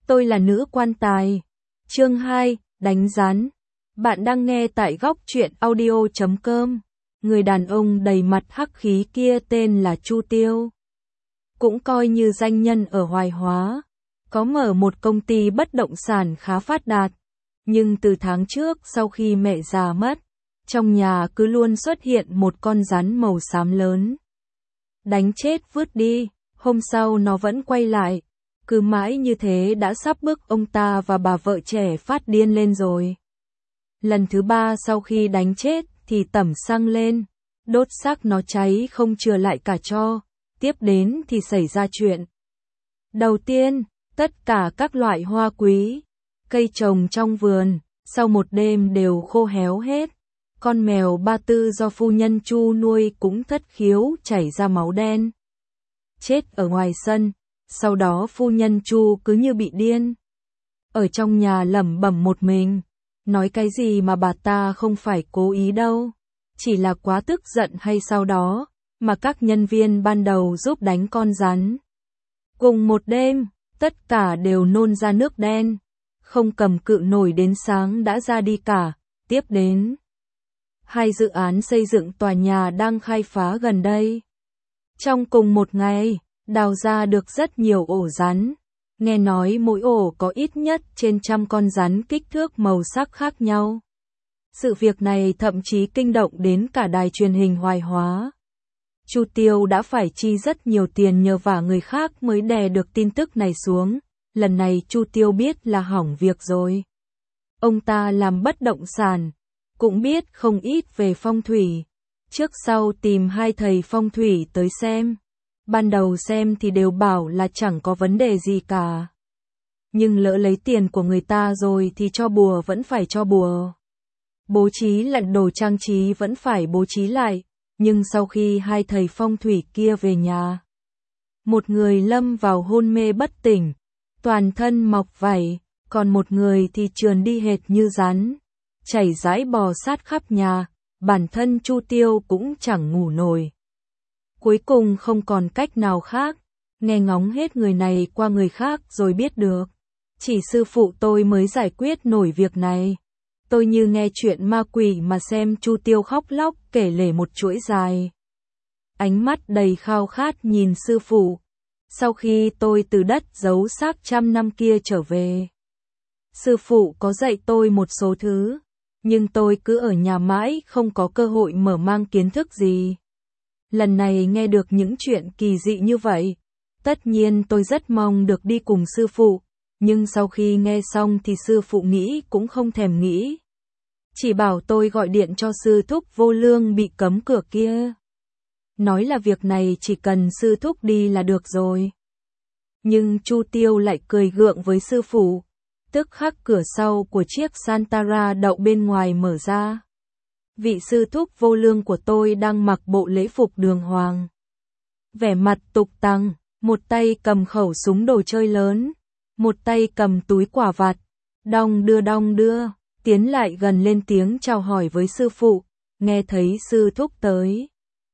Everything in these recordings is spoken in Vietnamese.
Tôi là nữ quan tài. Chương 2, đánh rắn. Bạn đang nghe tại góc truyện audio.com. Người đàn ông đầy mặt hắc khí kia tên là Chu Tiêu. Cũng coi như danh nhân ở Hoài Hóa. Có mở một công ty bất động sản khá phát đạt. Nhưng từ tháng trước sau khi mẹ già mất, trong nhà cứ luôn xuất hiện một con rắn màu xám lớn. Đánh chết vứt đi, hôm sau nó vẫn quay lại. Cứ mãi như thế đã sắp bức ông ta và bà vợ trẻ phát điên lên rồi. Lần thứ 3 sau khi đánh chết thì tẩm xăng lên, đốt xác nó cháy không chừa lại cả tro. Tiếp đến thì xảy ra chuyện. Đầu tiên, tất cả các loại hoa quý, cây trồng trong vườn, sau một đêm đều khô héo hết. Con mèo Ba Tư do phu nhân Chu nuôi cũng thất khiếu chảy ra máu đen. Chết ở ngoài sân, sau đó phu nhân Chu cứ như bị điên. Ở trong nhà lẩm bẩm một mình, nói cái gì mà bà ta không phải cố ý đâu, chỉ là quá tức giận hay sau đó, mà các nhân viên ban đầu giúp đánh con rắn. Cùng một đêm, tất cả đều nôn ra nước đen, không cầm cự nổi đến sáng đã ra đi cả. Tiếp đến, 2 dự án xây dựng tòa nhà đang khai phá gần đây. Trong cùng một ngày, đào ra được rất nhiều ổ rắn. Nghe nói mỗi ổ có ít nhất trên 100 con rắn kích thước màu sắc khác nhau. Sự việc này thậm chí kinh động đến cả đài truyền hình Hoài Hóa. Chu Tiêu đã phải chi rất nhiều tiền nhờ vả người khác mới đè được tin tức này xuống. Lần này Chu Tiêu biết là hỏng việc rồi. Ông ta làm bất động sản, cũng biết không ít về phong thủy. Trước sau tìm 2 thầy phong thủy tới xem. Ban đầu xem thì đều bảo là chẳng có vấn đề gì cả. Nhưng lỡ lấy tiền của người ta rồi thì cho bùa vẫn phải cho bùa. Bố trí lại đồ trang trí vẫn phải bố trí lại. Nhưng sau khi 2 thầy phong thủy kia về nhà, một người lâm vào hôn mê bất tỉnh, toàn thân mọc vảy, còn một người thì trườn đi hệt như rắn, chảy rãi bò sát khắp nhà, bản thân Chu Tiêu cũng chẳng ngủ nổi. Cuối cùng không còn cách nào khác, nghe ngóng hết người này qua người khác rồi biết được. Chỉ sư phụ tôi mới giải quyết nổi việc này. Tôi như nghe chuyện ma quỷ mà xem. Chu Tiêu khóc lóc kể lể một chuỗi dài. Ánh mắt đầy khao khát nhìn sư phụ. Sau khi tôi từ đất giấu xác 100 năm kia trở về, sư phụ có dạy tôi một số thứ, nhưng tôi cứ ở nhà mãi không có cơ hội mở mang kiến thức gì. Lần này nghe được những chuyện kỳ dị như vậy, tất nhiên tôi rất mong được đi cùng sư phụ, nhưng sau khi nghe xong thì sư phụ nghĩ cũng không thèm nghĩ. Chỉ bảo tôi gọi điện cho sư thúc Vô Lương bị cấm cửa kia. Nói là việc này chỉ cần sư thúc đi là được rồi. Nhưng Chu Tiêu lại cười gượng với sư phụ. Tức khắc cửa sau của chiếc Santara đậu bên ngoài mở ra. Vị sư thúc Vô Lương của tôi đang mặc bộ lễ phục đường hoàng. Vẻ mặt tục tằng, một tay cầm khẩu súng đồ chơi lớn, một tay cầm túi quả vặt, đong đưa, tiến lại gần lên tiếng chào hỏi với sư phụ, nghe thấy sư thúc tới.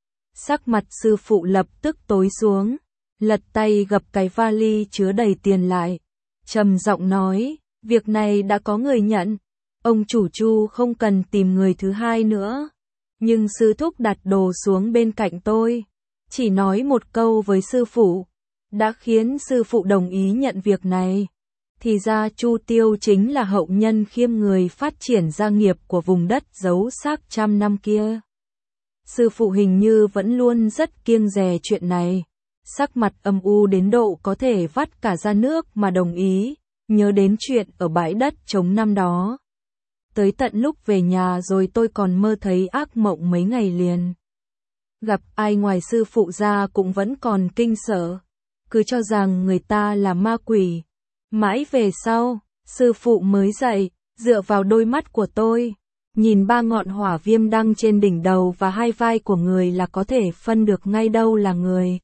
Sắc mặt sư phụ lập tức tối xuống, lật tay gập cái vali chứa đầy tiền lại, trầm giọng nói, việc này đã có người nhận, ông chủ Chu không cần tìm người thứ hai nữa. Nhưng sư thúc đặt đồ xuống bên cạnh tôi, chỉ nói một câu với sư phụ, đã khiến sư phụ đồng ý nhận việc này. Thì ra Chu Tiêu chính là hậu nhân khiêm người phát triển gia nghiệp của vùng đất giấu xác 100 năm kia. Sư phụ hình như vẫn luôn rất kiêng dè chuyện này, sắc mặt âm u đến độ có thể vắt cả ra nước mà đồng ý, nhớ đến chuyện ở bãi đất trống năm đó. Tới tận lúc về nhà rồi tôi còn mơ thấy ác mộng mấy ngày liền. Gặp ai ngoài sư phụ ra cũng vẫn còn kinh sợ, cứ cho rằng người ta là ma quỷ. Mãi về sau, sư phụ mới dậy, dựa vào đôi mắt của tôi, nhìn 3 ngọn hỏa viêm đăng trên đỉnh đầu và 2 vai của người là có thể phân được ngay đâu là người,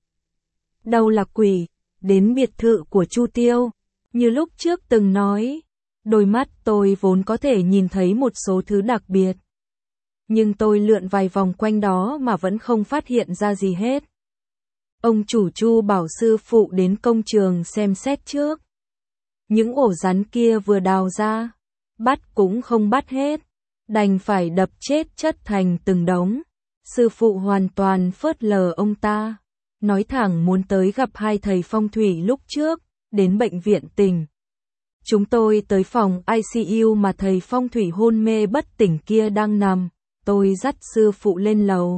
đâu là quỷ. Đến biệt thự của Chu Tiêu, như lúc trước từng nói, đôi mắt tôi vốn có thể nhìn thấy một số thứ đặc biệt. Nhưng tôi lượn vài vòng quanh đó mà vẫn không phát hiện ra gì hết. Ông chủ Chu bảo sư phụ đến công trường xem xét trước. Những ổ rắn kia vừa đào ra, bắt cũng không bắt hết, đành phải đập chết chất thành từng đống. Sư phụ hoàn toàn phớt lờ ông ta, nói thẳng muốn tới gặp hai thầy phong thủy lúc trước, đến bệnh viện tỉnh. Chúng tôi tới phòng ICU mà thầy phong thủy hôn mê bất tỉnh kia đang nằm, tôi dắt sư phụ lên lầu.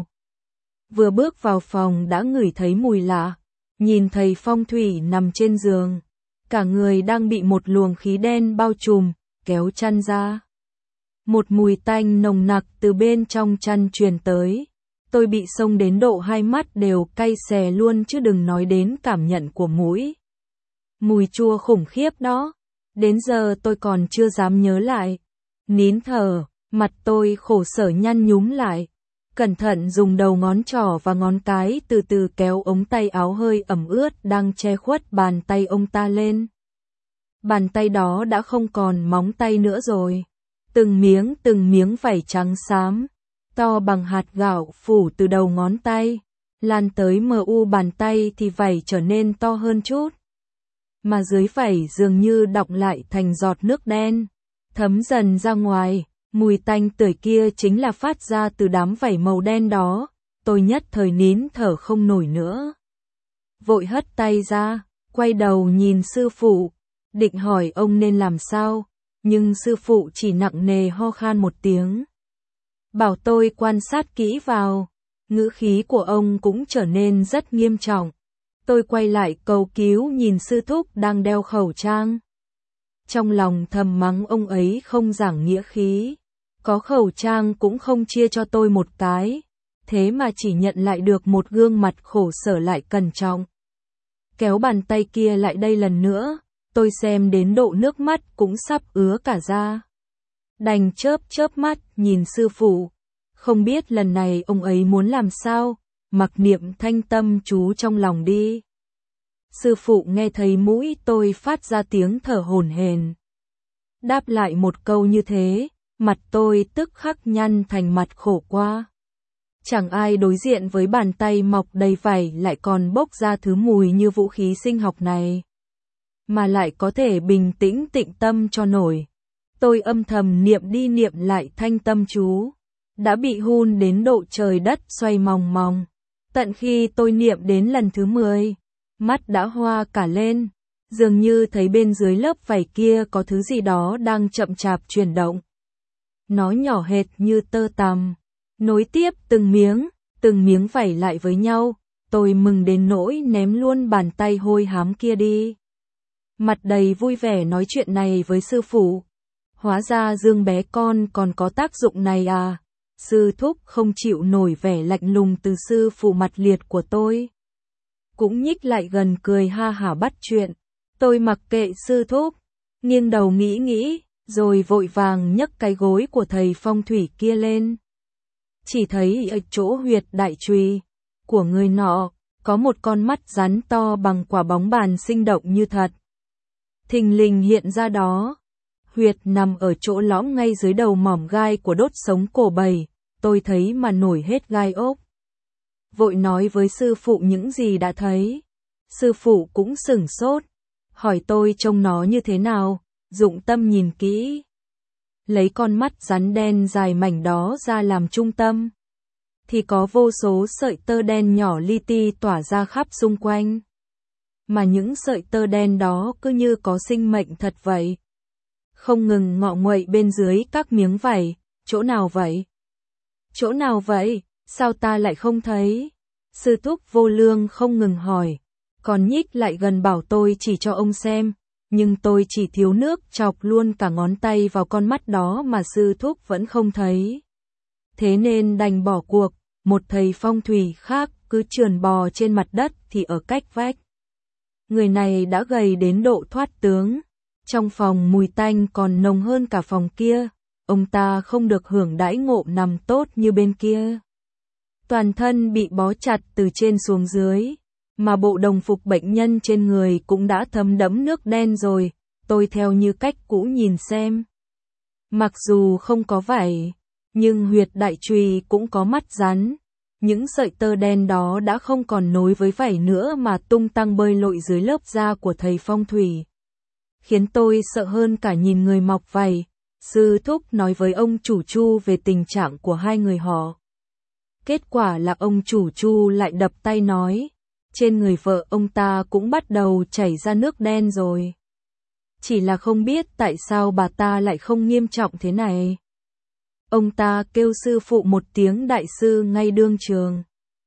Vừa bước vào phòng đã ngửi thấy mùi lạ, nhìn thầy phong thủy nằm trên giường, cả người đang bị một luồng khí đen bao trùm, kéo chăn ra. Một mùi tanh nồng nặc từ bên trong chăn truyền tới. Tôi bị xông đến độ hai mắt đều cay xè luôn chứ đừng nói đến cảm nhận của mũi. Mùi chua khủng khiếp đó, đến giờ tôi còn chưa dám nhớ lại. Nín thở, mặt tôi khổ sở nhăn nhúm lại. Cẩn thận dùng đầu ngón trỏ và ngón cái từ từ kéo ống tay áo hơi ẩm ướt đang che khuất bàn tay ông ta lên. Bàn tay đó đã không còn móng tay nữa rồi. Từng miếng vảy trắng xám, to bằng hạt gạo phủ từ đầu ngón tay, lan tới mu bàn tay thì vảy trở nên to hơn chút. Mà dưới vảy dường như đọng lại thành giọt nước đen, thấm dần ra ngoài, mùi tanh tưởi kia chính là phát ra từ đám vảy màu đen đó, tôi nhất thời nín thở không nổi nữa. Vội hất tay ra, quay đầu nhìn sư phụ, định hỏi ông nên làm sao, nhưng sư phụ chỉ nặng nề ho khan một tiếng. Bảo tôi quan sát kỹ vào, ngữ khí của ông cũng trở nên rất nghiêm trọng. Tôi quay lại cầu cứu nhìn sư thúc đang đeo khẩu trang. Trong lòng thầm mắng ông ấy không giảng nghĩa khí, có khẩu trang cũng không chia cho tôi một cái, thế mà chỉ nhận lại được một gương mặt khổ sở lại cẩn trọng. Kéo bàn tay kia lại đây lần nữa, tôi xem đến độ nước mắt cũng sắp ứa cả ra. Đành chớp mắt nhìn sư phụ, không biết lần này ông ấy muốn làm sao, mặc niệm thanh tâm chú trong lòng đi. Sư phụ nghe thấy mũi tôi phát ra tiếng thở hổn hển. Đáp lại một câu như thế, mặt tôi tức khắc nhăn thành mặt khổ qua. Chẳng ai đối diện với bàn tay mọc đầy vảy lại còn bốc ra thứ mùi như vũ khí sinh học này. Mà lại có thể bình tĩnh tịnh tâm cho nổi. Tôi âm thầm niệm đi niệm lại thanh tâm chú. Đã bị hun đến độ trời đất xoay mòng mòng. Tận khi tôi niệm đến lần thứ 10, mắt đã hoa cả lên. Dường như thấy bên dưới lớp vảy kia có thứ gì đó đang chậm chạp chuyển động. Nó nhỏ hệt như tơ tằm, nối tiếp từng miếng vảy lại với nhau. Tôi mừng đến nỗi ném luôn bàn tay hôi hám kia đi. Mặt đầy vui vẻ nói chuyện này với sư phụ. Hóa ra Dương bé con còn có tác dụng này à. Sư thúc không chịu nổi vẻ lạnh lùng từ sư phụ mặt liệt của tôi. Cũng nhích lại gần cười ha hả bắt chuyện. Tôi mặc kệ sư thúc, nghiêng đầu nghĩ, rồi vội vàng nhấc cái gối của thầy phong thủy kia lên. Chỉ thấy ở chỗ huyệt đại trùy của người nọ, có một con mắt rắn to bằng quả bóng bàn sinh động như thật. Thình lình hiện ra đó. Huyệt nằm ở chỗ lõm ngay dưới đầu mỏm gai của đốt sống cổ bầy, tôi thấy mà nổi hết gai ốc. Vội nói với sư phụ những gì đã thấy. Sư phụ cũng sửng sốt, hỏi tôi trông nó như thế nào, dụng tâm nhìn kỹ. Lấy con mắt rắn đen dài mảnh đó ra làm trung tâm, thì có vô số sợi tơ đen nhỏ li ti tỏa ra khắp xung quanh. Mà những sợi tơ đen đó cứ như có sinh mệnh thật vậy. Không ngừng ngọ nguậy bên dưới các miếng vảy, chỗ nào vậy? Chỗ nào vậy? Sao ta lại không thấy? Sư thúc vô lương không ngừng hỏi, còn nhích lại gần bảo tôi chỉ cho ông xem, nhưng tôi chỉ thiếu nước chọc luôn cả ngón tay vào con mắt đó mà sư thúc vẫn không thấy. Thế nên đành bỏ cuộc, một thầy phong thủy khác cứ trườn bò trên mặt đất thì ở cách vách. Người này đã gầy đến độ thoát tướng. Trong phòng mùi tanh còn nồng hơn cả phòng kia, ông ta không được hưởng đãi ngộ nằm tốt như bên kia. Toàn thân bị bó chặt từ trên xuống dưới, mà bộ đồng phục bệnh nhân trên người cũng đã thấm đẫm nước đen rồi, tôi theo như cách cũ nhìn xem. Mặc dù không có vảy, nhưng huyệt đại trùy cũng có mắt rắn. Những sợi tơ đen đó đã không còn nối với vảy nữa mà tung tăng bơi lội dưới lớp da của thầy phong thủy. khiến tôi sợ hơn cả nhìn người mọc vảy. Sư thúc nói với ông chủ Chu về tình trạng của hai người họ. Kết quả là ông chủ Chu lại đập tay nói, trên người vợ ông ta cũng bắt đầu chảy ra nước đen rồi. Chỉ là không biết tại sao bà ta lại không nghiêm trọng thế này. Ông ta kêu sư phụ một tiếng đại sư ngay đương trường.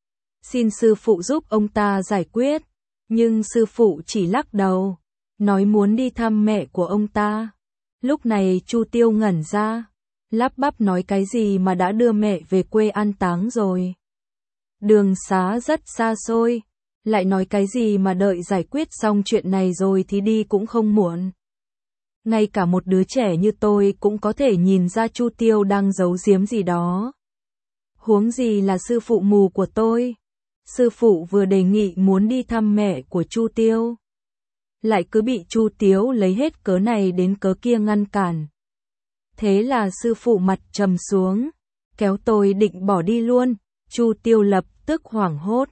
Xin sư phụ giúp ông ta giải quyết, nhưng sư phụ chỉ lắc đầu, nói muốn đi thăm mẹ của ông ta. Lúc này Chu Tiêu ngẩn ra, lắp bắp nói cái gì mà đã đưa mẹ về quê an táng rồi. Đường xá rất xa xôi, lại nói cái gì mà đợi giải quyết xong chuyện này rồi thì đi cũng không muộn. Ngay cả một đứa trẻ như tôi cũng có thể nhìn ra Chu Tiêu đang giấu giếm gì đó. Huống gì là sư phụ mù của tôi. Sư phụ vừa đề nghị muốn đi thăm mẹ của Chu Tiêu, lại cứ bị Chu Tiêu lấy hết cớ này đến cớ kia ngăn cản. Thế là sư phụ mặt trầm xuống, kéo tôi định bỏ đi luôn. Chu Tiêu lập tức hoảng hốt,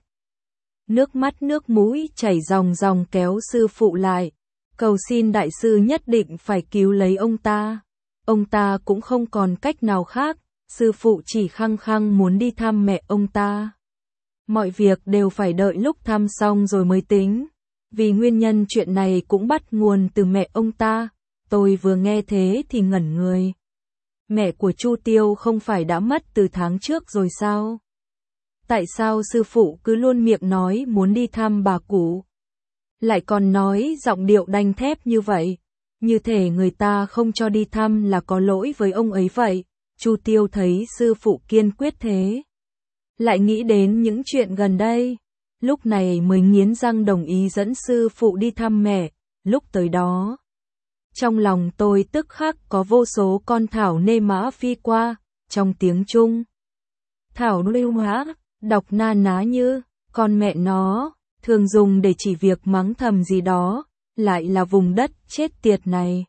nước mắt nước mũi chảy ròng ròng kéo sư phụ lại, cầu xin đại sư nhất định phải cứu lấy ông ta. Ông ta cũng không còn cách nào khác, sư phụ chỉ khăng khăng muốn đi thăm mẹ ông ta. Mọi việc đều phải đợi lúc thăm xong rồi mới tính, vì nguyên nhân chuyện này cũng bắt nguồn từ mẹ ông ta. Tôi vừa nghe thế thì ngẩn người. Mẹ của Chu Tiêu không phải đã mất từ tháng trước rồi sao? Tại sao sư phụ cứ luôn miệng nói muốn đi thăm bà cụ? Lại còn nói giọng điệu đanh thép như vậy, như thể người ta không cho đi thăm là có lỗi với ông ấy vậy. Chu Tiêu thấy sư phụ kiên quyết thế, lại nghĩ đến những chuyện gần đây, lúc này mới nghiến răng đồng ý dẫn sư phụ đi thăm mẹ. Lúc tới đó, trong lòng tôi tức khắc có vô số con thảo nê mã phi qua, trong tiếng Trung. Thảo nê mã, đọc na ná như, con mẹ nó, thường dùng để chỉ việc mắng thầm gì đó, lại là vùng đất chết tiệt này.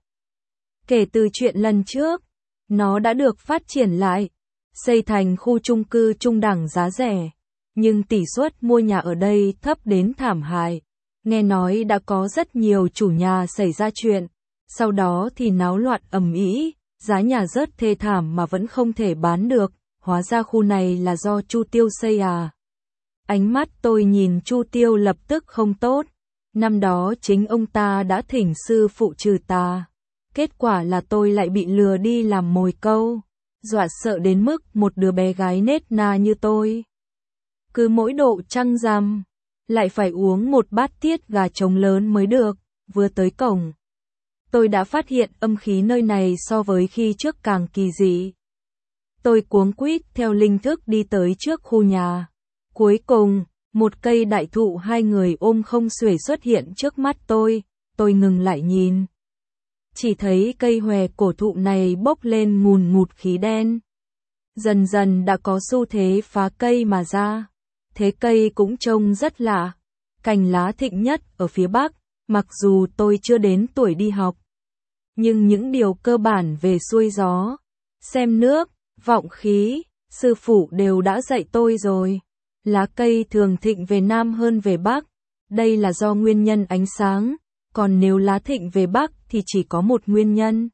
Kể từ chuyện lần trước, nó đã được phát triển lại, xây thành khu chung cư trung đẳng giá rẻ, nhưng tỷ suất mua nhà ở đây thấp đến thảm hại. Nghe nói đã có rất nhiều chủ nhà xảy ra chuyện, sau đó thì náo loạn ầm ĩ, giá nhà rớt thê thảm mà vẫn không thể bán được, hóa ra khu này là do Chu Tiêu xây à. Ánh mắt tôi nhìn Chu Tiêu lập tức không tốt, năm đó chính ông ta đã thỉnh sư phụ trừ tà, kết quả là tôi lại bị lừa đi làm mồi câu, dọa sợ đến mức một đứa bé gái nết na như tôi, cứ mỗi độ trăng rằm, lại phải uống một bát tiết gà trống lớn mới được. Vừa tới cổng, tôi đã phát hiện âm khí nơi này so với khi trước càng kỳ dị. Tôi cuống quýt theo linh thức đi tới trước khu nhà. Cuối cùng, một cây đại thụ hai người ôm không xuể xuất hiện trước mắt tôi ngừng lại nhìn. Chỉ thấy cây hòe cổ thụ này bốc lên ngùn ngụt khí đen. Dần dần đã có xu thế phá cây mà ra. Thế cây cũng trông rất lạ. Cành lá thịnh nhất ở phía bắc, mặc dù tôi chưa đến tuổi đi học. Nhưng những điều cơ bản về xuôi gió, xem nước, vọng khí, sư phụ đều đã dạy tôi rồi. Lá cây thường thịnh về nam hơn về bắc, đây là do nguyên nhân ánh sáng, còn nếu lá thịnh về bắc thì chỉ có một nguyên nhân.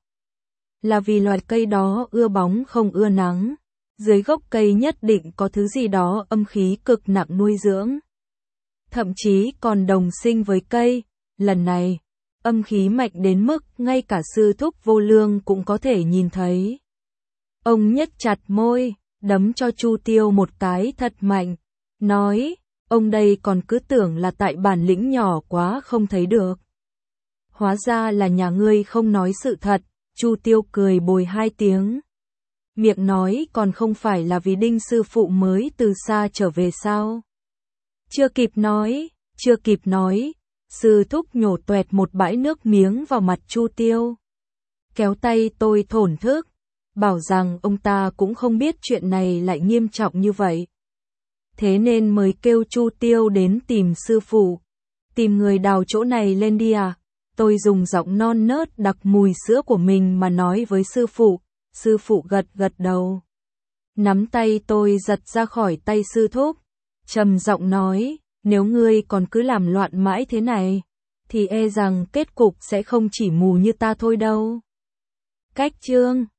Là vì loài cây đó ưa bóng không ưa nắng, dưới gốc cây nhất định có thứ gì đó âm khí cực nặng nuôi dưỡng. Thậm chí còn đồng sinh với cây, lần này, âm khí mạnh đến mức ngay cả sư thúc Vô Lương cũng có thể nhìn thấy. Ông nhếch chặt môi, đấm cho Chu Tiêu một cái thật mạnh, nói, ông đây còn cứ tưởng là tại bản lĩnh nhỏ quá không thấy được. Hóa ra là nhà ngươi không nói sự thật. Chu Tiêu cười bồi hai tiếng. Miệng nói còn không phải là vì Đinh sư phụ mới từ xa trở về sao? Chưa kịp nói, sư thúc nhổ toẹt một bãi nước miếng vào mặt Chu Tiêu. Kéo tay tôi thổn thức, bảo rằng ông ta cũng không biết chuyện này lại nghiêm trọng như vậy. Thế nên mới kêu Chu Tiêu đến tìm sư phụ. Tìm người đào chỗ này lên đi à? Tôi dùng giọng non nớt đặc mùi sữa của mình mà nói với sư phụ gật gật đầu. Nắm tay tôi giật ra khỏi tay sư thúc, trầm giọng nói, nếu ngươi còn cứ làm loạn mãi thế này, thì e rằng kết cục sẽ không chỉ mù như ta thôi đâu. Cách chương